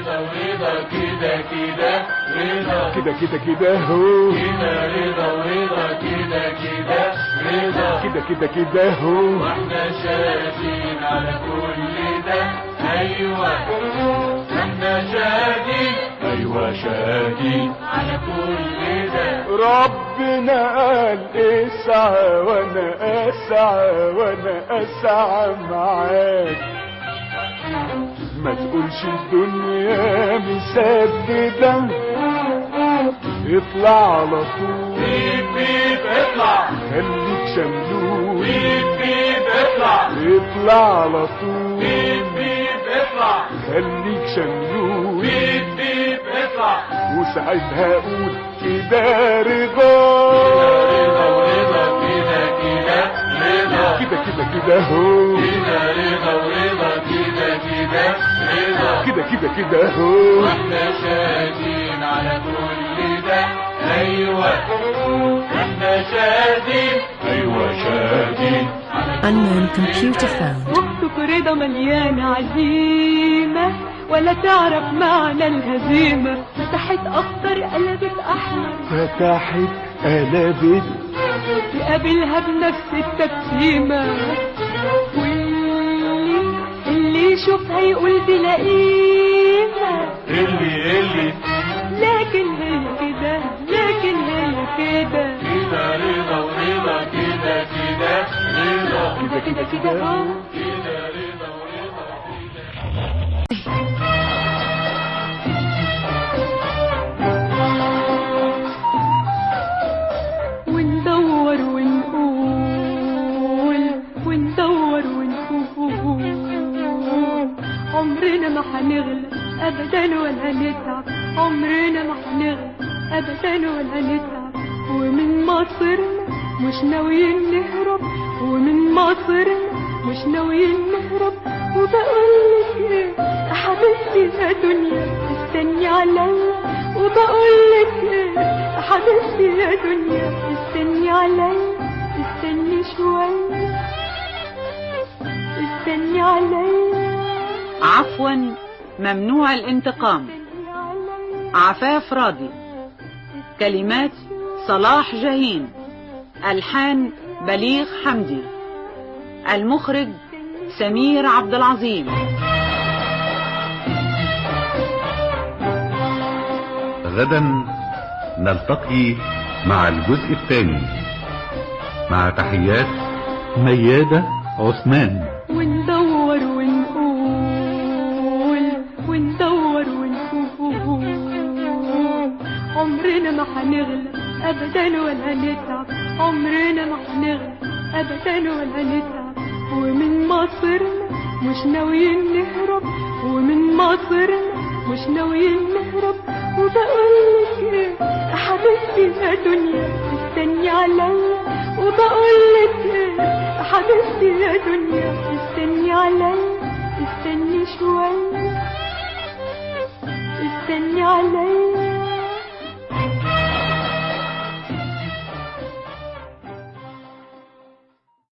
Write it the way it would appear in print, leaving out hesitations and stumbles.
رضا ورضا كده كده رضا كده كده كده هو كده رضا ورضا كده كده رضا كده كده كده هو واحنا شاهدين على كل ده. ايوه احنا شاهدين، ايوه شاهدين على كل ده. ربنا قال اسعى وانا اسعى وانا اسعى معاك، ما تقولش الدنيا مسددة، اطلع على طول بيب بيب اطلع، خليك شملول بيب بيب اطلع، اطلع على طول بيب بيب اطلع، خليك شملول بيب بيب اطلع. وساعتها اقول كده رضا رضا ورضا كده كده رضا كده كده كده هو كده رضا ورضا كده كده رضا كده كده كده هو واحنا شاهدين على كل ده. ايوه احنا شاهدين، ايوه شاهدين. Unknown computer found. اختك رضا مليانة عزيمة ولا تعرف معنى الهزيمة، فتحت اخضر قلبت احمر، فتحت قلبت تقابلها بنفس التبسيمة، واللي يشوفها يقول دي لئيمة، اللي لكن هي كده، لكن هي كده كده رضا ورضا كده كده رضا كده كده كده كده رضا ورضا وندور ونقول، وندور ونقول، عمرنا ما هنغلب ابدا ولا نتعب، عمرنا ما هنغلب ابدا ولا نتعب، ومن مصرنا مش ناويين نهرب، ومن مصرنا مش ناويين نهرب. وبقولك ايه يا حبيبتي يا دنيا استني عليا، وبقولك ايه يا حبيبتي يا دنيا استني عليا، استني شوية، استني عليا. عفوا ممنوع الانتقام. عفاف راضي. كلمات صلاح جاهين. ألحان بليغ حمدي. المخرج سمير عبد العظيم. غدا نلتقي مع الجزء الثاني، مع تحيات ميادة عثمان. وندور ونقول، وندور ونقول، عمرنا ما هنغلب ابدا ولا نتعب، عمرنا ما هنغلب ابدا ولا نتعب، ومن مصرنا مش ناويين نهرب، ومن مصرنا مش ناويين نهرب. وبقولك ايه يا حبيبتي يا دنيا استني عليا، وبقولك ايه يا حبيبتي يا دنيا استني عليا، استني شوية، استني عليا.